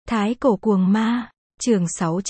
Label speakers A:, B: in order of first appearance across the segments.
A: Thái cổ cuồng ma, chương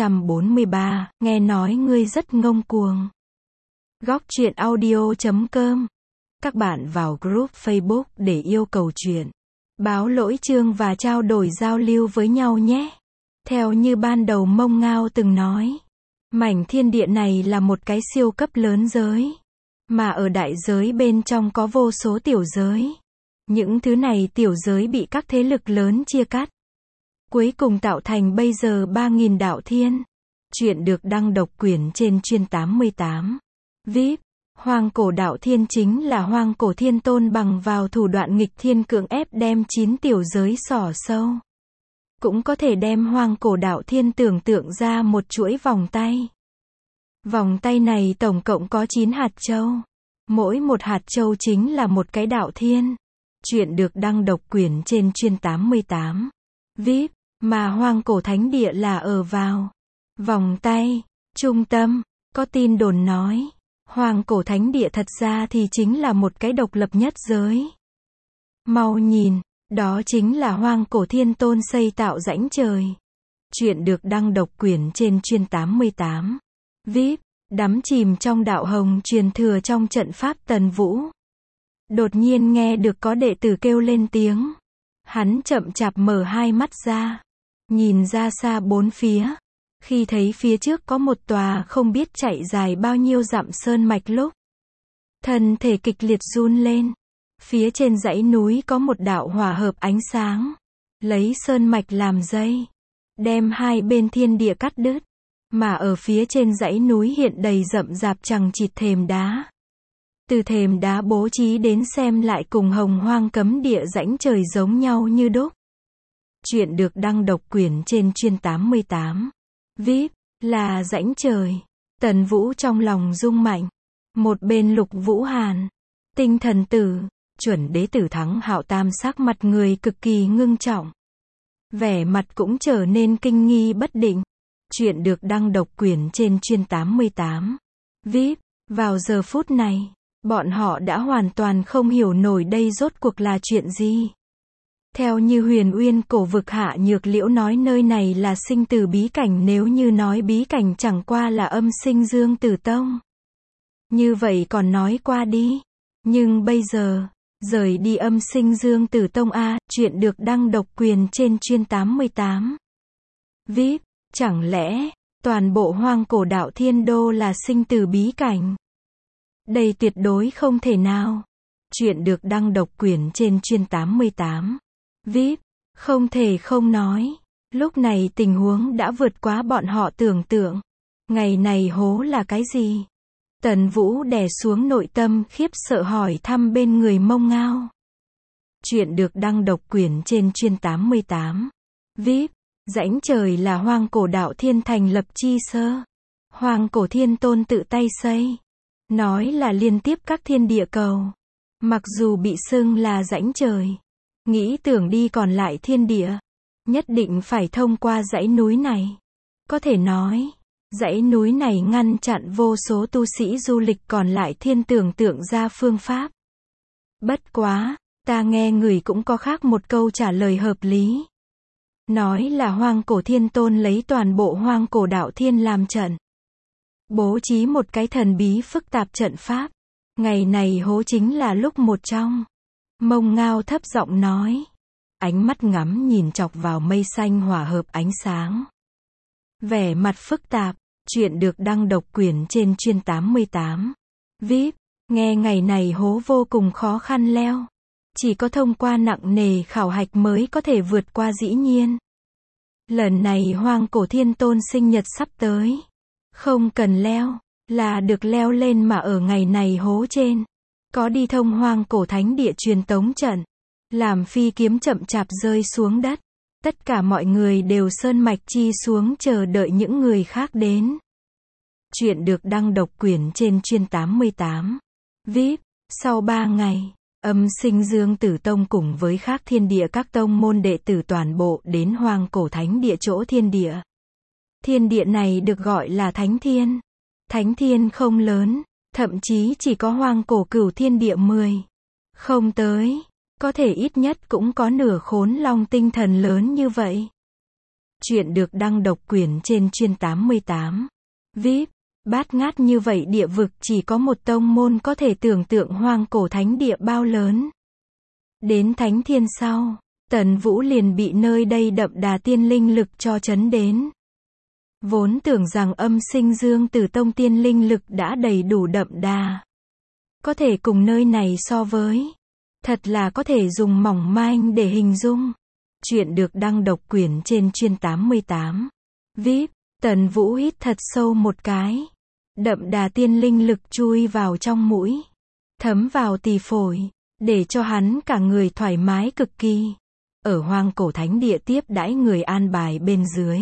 A: 643, nghe nói ngươi rất ngông cuồng. Góc truyện audio.com. Các bạn vào group Facebook để yêu cầu truyện, báo lỗi chương và trao đổi giao lưu với nhau nhé. Theo như ban đầu Mông Ngao từng nói, mảnh thiên địa này là một cái siêu cấp lớn giới, mà ở đại giới bên trong có vô số tiểu giới. Những thứ này tiểu giới bị các thế lực lớn chia cắt, cuối cùng tạo thành bây giờ 3.000 đạo thiên. Chuyện được đăng độc quyền trên chuyên 88. VIP, Hoang cổ đạo thiên chính là Hoang cổ thiên tôn bằng vào thủ đoạn nghịch thiên cưỡng ép đem 9 tiểu giới xỏ sâu. Cũng có thể đem Hoang cổ đạo thiên tưởng tượng ra một chuỗi vòng tay. Vòng tay này tổng cộng có 9 hạt châu. Mỗi một hạt châu chính là một cái đạo thiên. Chuyện được đăng độc quyền trên chuyên 88. VIP, mà Hoang cổ thánh địa là ở vào vòng tay trung tâm. Có tin đồn nói, Hoang cổ thánh địa thật ra thì chính là một cái độc lập nhất giới. Mau nhìn, đó chính là Hoang cổ thiên tôn xây tạo rãnh trời. Chuyện được đăng độc quyền trên chuyên 88. VIP, đắm chìm trong đạo hồng truyền thừa trong trận pháp Tần Vũ. Đột nhiên nghe được có đệ tử kêu lên tiếng. Hắn chậm chạp mở hai mắt ra, nhìn ra xa bốn phía. Khi thấy phía trước có một tòa không biết chạy dài bao nhiêu dặm sơn mạch lúc, thân thể kịch liệt run lên. Phía trên dãy núi có một đạo hỏa hợp ánh sáng, lấy sơn mạch làm dây, đem hai bên thiên địa cắt đứt. Mà ở phía trên dãy núi hiện đầy rậm rạp chằng chịt thềm đá. Từ thềm đá bố trí đến xem lại cùng Hồng Hoang cấm địa rãnh trời giống nhau như đúc. Chuyện được đăng độc quyền trên chuyên 88. VIP, là rãnh trời. Tần Vũ trong lòng rung mạnh. Một bên Lục Vũ Hàn, Tinh Thần Tử, Chuẩn Đế Tử Thắng Hạo tam sắc mặt người cực kỳ ngưng trọng. Vẻ mặt cũng trở nên kinh nghi bất định. Chuyện được đăng độc quyền trên chuyên 88. VIP, vào giờ phút này, bọn họ đã hoàn toàn không hiểu nổi đây rốt cuộc là chuyện gì. Theo như Huyền Uyên cổ vực Hạ Nhược Liễu nói nơi này là sinh tử bí cảnh, nếu như nói bí cảnh chẳng qua là âm sinh Dương Tử Tông, như vậy còn nói qua đi. Nhưng bây giờ, rời đi âm sinh Dương Tử Tông a, chuyện được đăng độc quyền trên chuyên 88. VIP, chẳng lẽ toàn bộ Hoang cổ đạo thiên đô là sinh tử bí cảnh? Đây tuyệt đối không thể nào. Chuyện được đăng độc quyền trên chuyên 88. VIP, không thể không nói, lúc này tình huống đã vượt quá bọn họ tưởng tượng. Ngày này hố là cái gì? Tần Vũ đè xuống nội tâm khiếp sợ hỏi thăm bên người Mông Ngao. Chuyện được đăng độc quyền trên chuyên 88. VIP, rãnh trời là Hoang cổ đạo thiên thành lập chi sơ. Hoang cổ thiên tôn tự tay xây. Nói là liên tiếp các thiên địa cầu. Mặc dù bị xưng là rãnh trời, nghĩ tưởng đi còn lại thiên địa, nhất định phải thông qua dãy núi này. Có thể nói, dãy núi này ngăn chặn vô số tu sĩ du lịch còn lại thiên tưởng tượng ra phương pháp. Bất quá, ta nghe người cũng có khác một câu trả lời hợp lý. Nói là Hoang cổ thiên tôn lấy toàn bộ Hoang cổ đạo thiên làm trận, bố trí một cái thần bí phức tạp trận pháp. Ngày này hố chính là lúc một trong. Mông Ngao thấp giọng nói, ánh mắt ngắm nhìn chọc vào mây xanh hòa hợp ánh sáng, vẻ mặt phức tạp. Chuyện được đăng độc quyền trên chuyên 88. VIP, nghe ngày này hố vô cùng khó khăn leo, chỉ có thông qua nặng nề khảo hạch mới có thể vượt qua. Dĩ nhiên, lần này Hoang cổ thiên tôn sinh nhật sắp tới, không cần leo, là được leo lên, mà ở ngày này hố trên có đi thông Hoang cổ thánh địa truyền tống trận, làm phi kiếm chậm chạp rơi xuống đất. Tất cả mọi người đều sơn mạch chi xuống chờ đợi những người khác đến. Chuyện được đăng độc quyền trên chuyên 88. VIP, sau 3 ngày, âm sinh Dương Tử Tông cùng với khác thiên địa các tông môn đệ tử toàn bộ đến Hoang cổ thánh địa chỗ thiên địa. Thiên địa này được gọi là Thánh Thiên. Thánh Thiên không lớn, thậm chí chỉ có Hoang cổ cửu thiên địa 10. Không tới, có thể ít nhất cũng có nửa Khốn Long tinh thần lớn như vậy. Chuyện được đăng độc quyền trên chuyên 88. VIP. Bát ngát như vậy địa vực chỉ có một tông môn có thể tưởng tượng hoang cổ thánh địa bao lớn. Đến thánh thiên sau, Tần Vũ liền bị nơi đây đậm đà tiên linh lực cho chấn đến. Vốn tưởng rằng âm sinh dương tử tông tiên linh lực đã đầy đủ đậm đà, có thể cùng nơi này so với. Thật là có thể dùng mỏng manh để hình dung. Chuyện được đăng độc quyền trên chuyên 88. VIP. Tần Vũ hít thật sâu một cái. Đậm đà tiên linh lực chui vào trong mũi, thấm vào tỳ phổi, để cho hắn cả người thoải mái cực kỳ. Ở hoang cổ thánh địa tiếp đãi người an bài bên dưới.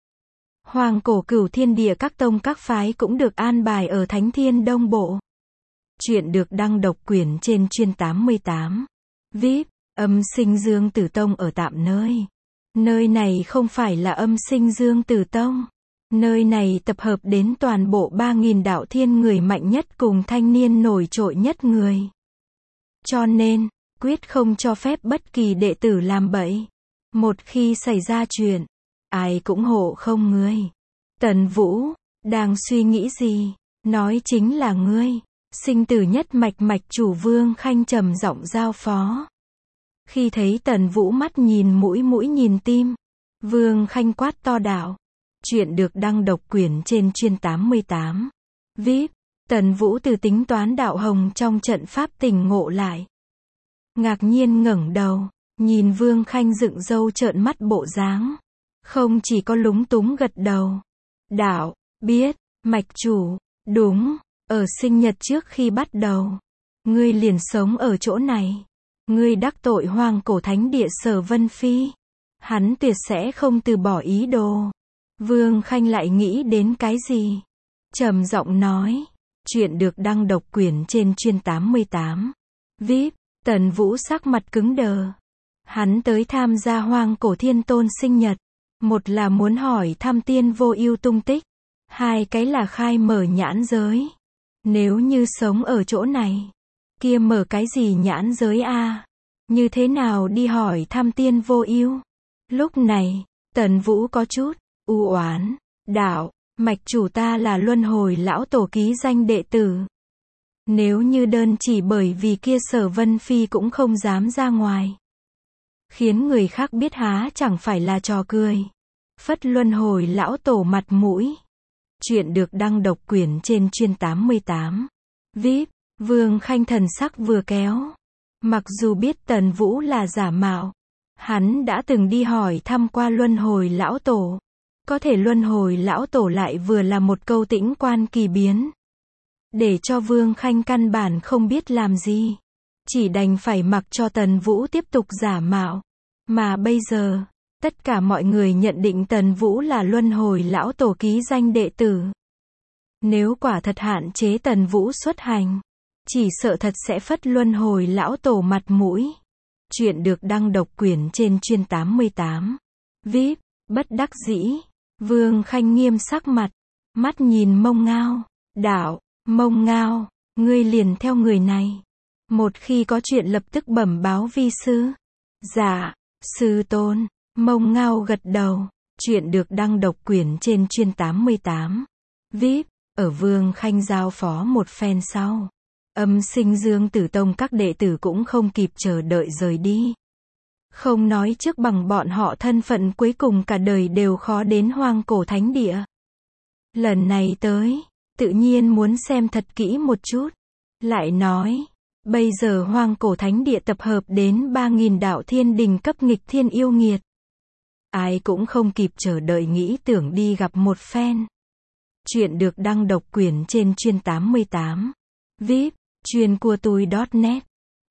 A: Hoang cổ cửu thiên địa các tông các phái cũng được an bài ở Thánh Thiên Đông Bộ. Chuyện được đăng độc quyền trên chuyên 88. VIP. Âm sinh dương tử tông ở tạm nơi. Nơi này không phải là âm sinh dương tử tông. Nơi này tập hợp đến toàn bộ 3.000 đạo thiên người mạnh nhất cùng thanh niên nổi trội nhất người. Cho nên, quyết không cho phép bất kỳ đệ tử làm bậy. Một khi xảy ra chuyện, ai cũng hộ không ngươi. Tần Vũ, đang suy nghĩ gì? Nói chính là ngươi. Sinh tử nhất mạch mạch chủ Vương Khanh trầm giọng giao phó. Khi thấy Tần Vũ mắt nhìn mũi mũi nhìn tim, Vương Khanh quát to đạo. Chuyện được đăng độc quyền trên chuyên 88. VIP. Tần Vũ từ tính toán đạo hồng trong trận pháp tỉnh ngộ lại. Ngạc nhiên ngẩng đầu, nhìn Vương Khanh dựng râu trợn mắt bộ dáng. Không chỉ có lúng túng gật đầu. Đạo, biết, mạch chủ, đúng, ở sinh nhật trước khi bắt đầu, ngươi liền sống ở chỗ này. Ngươi đắc tội hoang cổ thánh địa Sở Vân Phi. Hắn tuyệt sẽ không từ bỏ ý đồ. Vương Khanh lại nghĩ đến cái gì? Trầm giọng nói. Chuyện được đăng độc quyền trên chuyên 88. VIP. Tần Vũ sắc mặt cứng đờ. Hắn tới tham gia hoang cổ thiên tôn sinh nhật. Một là muốn hỏi thăm tiên vô ưu tung tích. Hai cái là khai mở nhãn giới. Nếu như sống ở chỗ này, kia mở cái gì nhãn giới a? Như thế nào đi hỏi thăm tiên vô ưu? Lúc này, Tần Vũ có chút u oán. Đạo, mạch chủ ta là luân hồi lão tổ ký danh đệ tử. Nếu như đơn chỉ bởi vì kia Sở Vân Phi cũng không dám ra ngoài, khiến người khác biết há chẳng phải là trò cười. Phất luân hồi lão tổ mặt mũi. Chuyện được đăng độc quyền trên chuyên 88. VIP. Vương Khanh thần sắc vừa kéo. Mặc dù biết Tần Vũ là giả mạo, hắn đã từng đi hỏi thăm qua luân hồi lão tổ. Có thể luân hồi lão tổ lại vừa là một câu tĩnh quan kỳ biến. Để cho Vương Khanh căn bản không biết làm gì. Chỉ đành phải mặc cho Tần Vũ tiếp tục giả mạo. Mà bây giờ, tất cả mọi người nhận định Tần Vũ là luân hồi lão tổ ký danh đệ tử. Nếu quả thật hạn chế Tần Vũ xuất hành, chỉ sợ thật sẽ phất luân hồi lão tổ mặt mũi. Chuyện được đăng độc quyền trên chuyên 88. VIP. Bất đắc dĩ. Vương Khanh nghiêm sắc mặt. Mắt nhìn Mông Ngao. Đạo, Mông Ngao, ngươi liền theo người này. Một khi có chuyện lập tức bẩm báo vi sư. Dạ, sư tôn. Mông Ngao gật đầu. Chuyện được đăng độc quyền trên chuyên 88. VIP. Ở Vương Khanh giao phó một phen sau, âm sinh dương tử tông các đệ tử cũng không kịp chờ đợi rời đi. Không nói trước bằng bọn họ thân phận cuối cùng cả đời đều khó đến hoang cổ thánh địa. Lần này tới, tự nhiên muốn xem thật kỹ một chút. Lại nói, bây giờ hoang cổ thánh địa tập hợp đến 3.000 đạo thiên đình cấp nghịch thiên yêu nghiệt. Ai cũng không kịp chờ đợi nghĩ tưởng đi gặp một phen. Chuyện được đăng độc quyền trên chuyên 88. VIP. Chuyên của tui.net.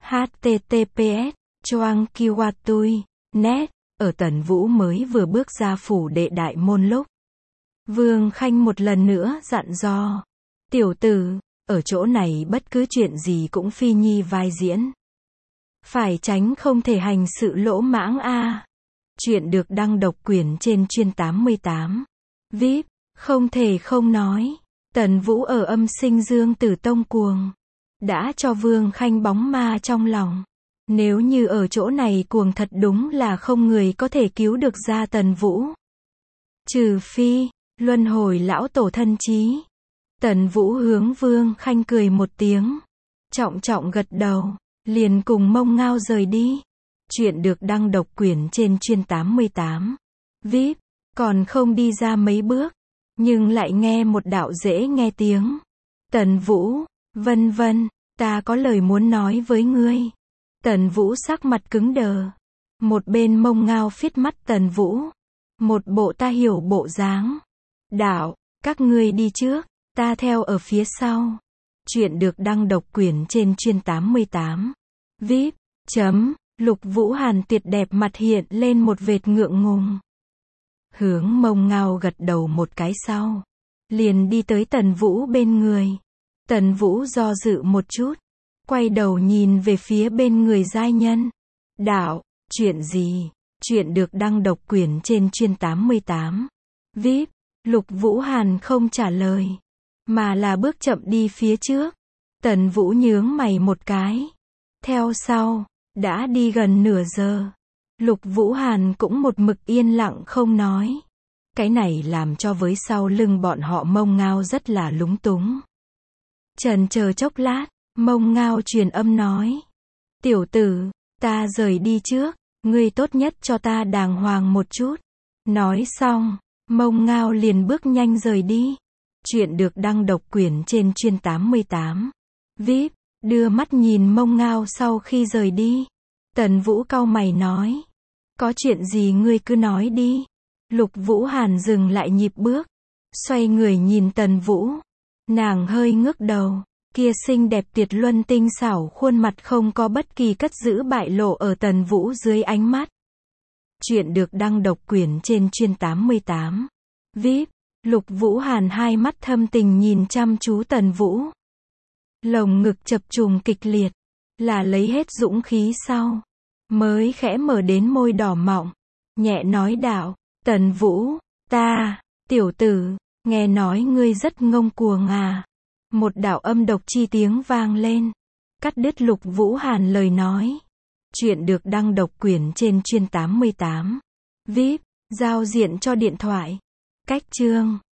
A: https choang kiwa tui net. Ở Tần Vũ mới vừa bước ra phủ đệ đại môn lúc, Vương Khanh một lần nữa dặn dò. Tiểu tử, ở chỗ này bất cứ chuyện gì cũng phi nhi vai diễn. Phải tránh không thể hành sự lỗ mãng a. Chuyện được đăng độc quyền trên chuyên 88. VIP. Không thể không nói, Tần Vũ ở âm sinh dương tử tông cuồng, đã cho Vương Khanh bóng ma trong lòng. Nếu như ở chỗ này cuồng thật đúng là không người có thể cứu được ra Tần Vũ. Trừ phi, luân hồi lão tổ thân chí. Tần Vũ hướng Vương Khanh cười một tiếng. Trọng trọng gật đầu, liền cùng Mông Ngao rời đi. Chuyện được đăng độc quyển trên chuyên 88. VIP, còn không đi ra mấy bước, nhưng lại nghe một đạo dễ nghe tiếng. Tần Vũ, vân vân, ta có lời muốn nói với ngươi. Tần Vũ sắc mặt cứng đờ. Một bên Mông Ngao phiết mắt Tần Vũ. Một bộ ta hiểu bộ dáng. Đạo, các ngươi đi trước, ta theo ở phía sau. Chuyện được đăng độc quyển trên chuyên 88. VIP, Lục Vũ Hàn tuyệt đẹp mặt hiện lên một vệt ngượng ngùng. Hướng Mông Ngao gật đầu một cái sau. Liền đi tới Tần Vũ bên người. Tần Vũ do dự một chút. Quay đầu nhìn về phía bên người giai nhân. Đạo, chuyện gì? Chuyện được đăng độc quyển trên chuyên 88. VIP, Lục Vũ Hàn không trả lời. Mà là bước chậm đi phía trước. Tần Vũ nhướng mày một cái. Theo sau, đã đi gần nửa giờ. Lục Vũ Hàn cũng một mực yên lặng không nói. Cái này làm cho với sau lưng bọn họ Mông Ngao rất là lúng túng. Chần chờ chốc lát, Mông Ngao truyền âm nói. Tiểu tử, ta rời đi trước, ngươi tốt nhất cho ta đàng hoàng một chút. Nói xong, Mông Ngao liền bước nhanh rời đi. Chuyện được đăng độc quyển trên chuyên 88. VIP, đưa mắt nhìn Mông Ngao sau khi rời đi. Tần Vũ cau mày nói. Có chuyện gì ngươi cứ nói đi. Lục Vũ Hàn dừng lại nhịp bước. Xoay người nhìn Tần Vũ. Nàng hơi ngước đầu. Kia xinh đẹp tuyệt luân tinh xảo khuôn mặt không có bất kỳ cất giữ bại lộ ở Tần Vũ dưới ánh mắt. Chuyện được đăng độc quyển trên chuyên 88. VIP, Lục Vũ Hàn hai mắt thâm tình nhìn chăm chú Tần Vũ. Lồng ngực chập trùng kịch liệt. Là lấy hết dũng khí sau. Mới khẽ mở đến môi đỏ mọng. Nhẹ nói đạo. Tần Vũ, tiểu tử, nghe nói ngươi rất ngông cuồng à. Một đạo âm độc chi tiếng vang lên. Cắt đứt Lục Vũ Hàn lời nói. Chuyện được đăng độc quyển trên chuyên 88. VIP, giao diện cho điện thoại. Cách chương